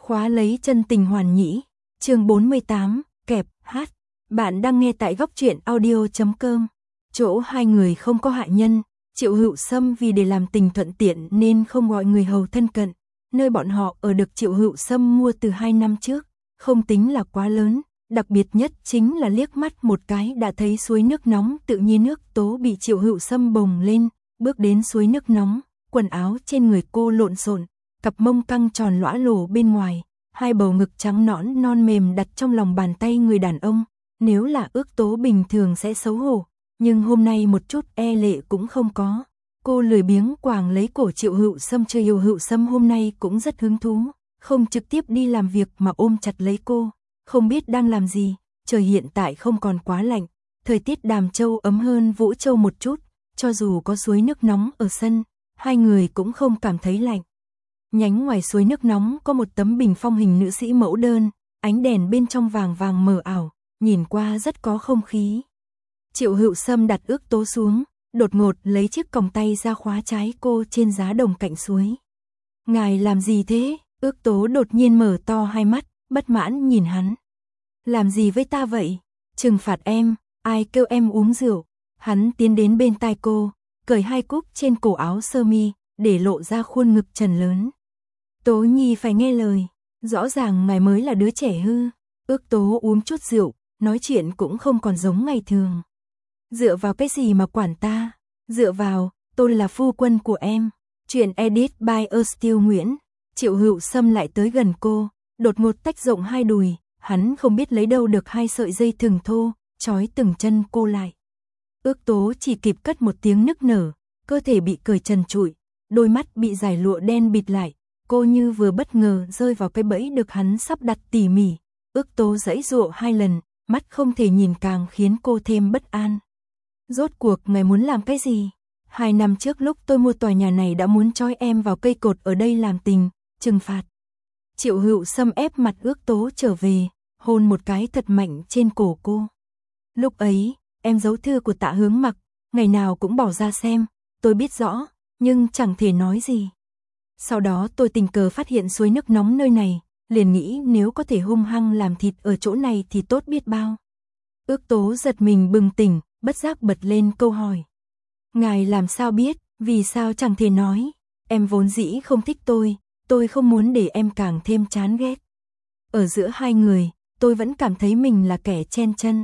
Khóa lấy chân tình hoàn nhĩ, chương 48, kẹp, hát. Bạn đang nghe tại góc truyện audio.com. Chỗ hai người không có hạ nhân, Triệu Hữu Sâm vì để làm tình thuận tiện nên không gọi người hầu thân cận. Nơi bọn họ ở được Triệu Hữu Sâm mua từ 2 năm trước, không tính là quá lớn, đặc biệt nhất chính là liếc mắt một cái đã thấy suối nước nóng. Tự nhiên Ước Tố bị Triệu Hữu Sâm bồng lên, bước đến suối nước nóng, quần áo trên người cô lộn xộn, cặp mông căng tròn lõa lồ bên ngoài, hai bầu ngực trắng nõn non mềm đặt trong lòng bàn tay người đàn ông. Nếu là Ước Tố bình thường sẽ xấu hổ, nhưng hôm nay một chút e lệ cũng không có. Cô lười biếng quàng lấy cổ Triệu Hữu Sâm. Triệu Hữu Sâm hôm nay cũng rất hứng thú, không trực tiếp đi làm việc mà ôm chặt lấy cô, không biết đang làm gì. Trời hiện tại không còn quá lạnh, thời tiết Đàm Châu ấm hơn Vũ Châu một chút, cho dù có suối nước nóng ở sân, hai người cũng không cảm thấy lạnh. Nhánh ngoài suối nước nóng có một tấm bình phong hình nữ sĩ mẫu đơn, ánh đèn bên trong vàng vàng mờ ảo, nhìn qua rất có không khí. Triệu Hữu Sâm đặt Ước Tố xuống, đột ngột lấy chiếc còng tay ra khóa trái cô trên giá đồng cạnh suối. Ngài làm gì thế? Ước Tố đột nhiên mở to hai mắt, bất mãn nhìn hắn. Làm gì với ta vậy? Trừng phạt em, ai kêu em uống rượu? Hắn tiến đến bên tai cô, cởi hai cúc trên cổ áo sơ mi, để lộ ra khuôn ngực trần lớn. Tố Nhi phải nghe lời, rõ ràng ngài mới là đứa trẻ hư. Ước Tố uống chút rượu, nói chuyện cũng không còn giống ngày thường. Dựa vào cái gì mà quản ta? Dựa vào, tôi là phu quân của em. Chuyện edit by Still Nguyễn. Triệu Hữu Sâm lại tới gần cô, đột ngột tách rộng hai đùi, hắn không biết lấy đâu được hai sợi dây thừng thô, trói từng chân cô lại. Ước Tố chỉ kịp cất một tiếng nức nở, cơ thể bị cởi trần trụi, đôi mắt bị dải lụa đen bịt lại, cô như vừa bất ngờ rơi vào cái bẫy được hắn sắp đặt tỉ mỉ. Ước Tố giãy giụa hai lần, mắt không thể nhìn càng khiến cô thêm bất an. Rốt cuộc ngài muốn làm cái gì? 2 năm trước lúc tôi mua tòa nhà này đã muốn trói em vào cây cột ở đây làm tình, trừng phạt. Triệu Hữu Sâm ép mặt Ước Tố trở về, hôn một cái thật mạnh trên cổ cô. Lúc ấy, em giấu thư của Tạ Hướng Mặc, ngày nào cũng bỏ ra xem, tôi biết rõ, nhưng chẳng thể nói gì. Sau đó tôi tình cờ phát hiện suối nước nóng nơi này, liền nghĩ nếu có thể hung hăng làm thịt ở chỗ này thì tốt biết bao. Ước Tố giật mình bừng tỉnh, bất giác bật lên câu hỏi. Ngài làm sao biết, vì sao chẳng thể nói, em vốn dĩ không thích tôi không muốn để em càng thêm chán ghét. Ở giữa hai người, tôi vẫn cảm thấy mình là kẻ chen chân.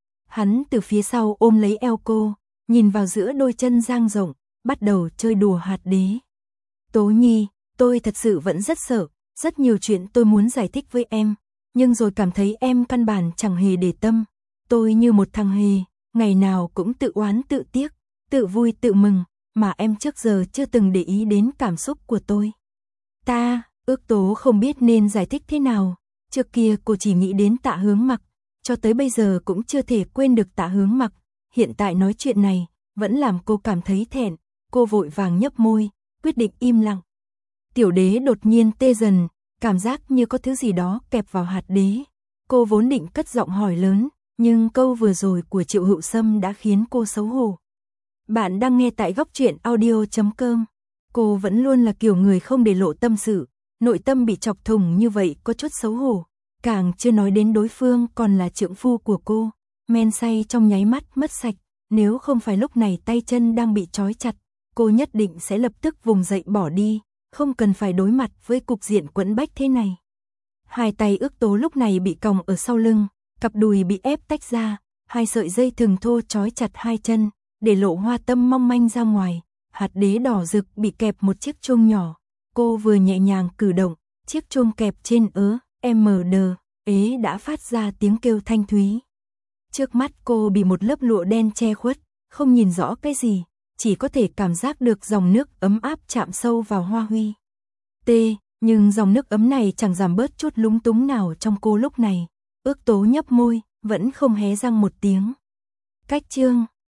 Hắn từ phía sau ôm lấy eo cô, nhìn vào giữa đôi chân dang rộng, bắt đầu chơi đùa hạt đế. Tố Nhi, tôi thật sự vẫn rất sợ, rất nhiều chuyện tôi muốn giải thích với em, nhưng rồi cảm thấy em căn bản chẳng hề để tâm. Tôi như một thằng hề, ngày nào cũng tự oán tự tiếc, tự vui tự mừng, mà em trước giờ chưa từng để ý đến cảm xúc của tôi. Ước Tố không biết nên giải thích thế nào, trước kia cô chỉ nghĩ đến Tạ Hướng Mặc, cho tới bây giờ cũng chưa thể quên được Tạ Hướng Mặc, hiện tại nói chuyện này, vẫn làm cô cảm thấy thẹn, cô vội vàng nhấp môi, quyết định im lặng. Tiểu Đế đột nhiên tê dần, cảm giác như có thứ gì đó kẹp vào hạt đế. Cô vốn định cất giọng hỏi lớn, nhưng câu vừa rồi của Triệu Hữu Sâm đã khiến cô xấu hổ. Bạn đang nghe tại góc truyện audio.com. Cô vẫn luôn là kiểu người không để lộ tâm sự, nội tâm bị chọc thủng như vậy có chút xấu hổ, càng chưa nói đến đối phương còn là trượng phu của cô. Men say trong nháy mắt mất sạch, nếu không phải lúc này tay chân đang bị trói chặt, cô nhất định sẽ lập tức vùng dậy bỏ đi, không cần phải đối mặt với cục diện quẫn bách thế này. Hai tay Ước Tố lúc này bị còng ở sau lưng, cặp đùi bị ép tách ra, hai sợi dây thừng thô trói chặt hai chân, để lộ hoa tâm mong manh ra ngoài. Hạt đế đỏ rực bị kẹp một chiếc chuông nhỏ, cô vừa nhẹ nhàng cử động, chiếc chuông kẹp trên MD ế đã phát ra tiếng kêu thanh thúy. Trước mắt cô bị một lớp lụa đen che khuất, không nhìn rõ cái gì, chỉ có thể cảm giác được dòng nước ấm áp chạm sâu vào hoa huy. Nhưng dòng nước ấm này chẳng giảm bớt chút lúng túng nào trong cô lúc này. Ước Tố nhấp môi, vẫn không hé răng một tiếng. Cách chương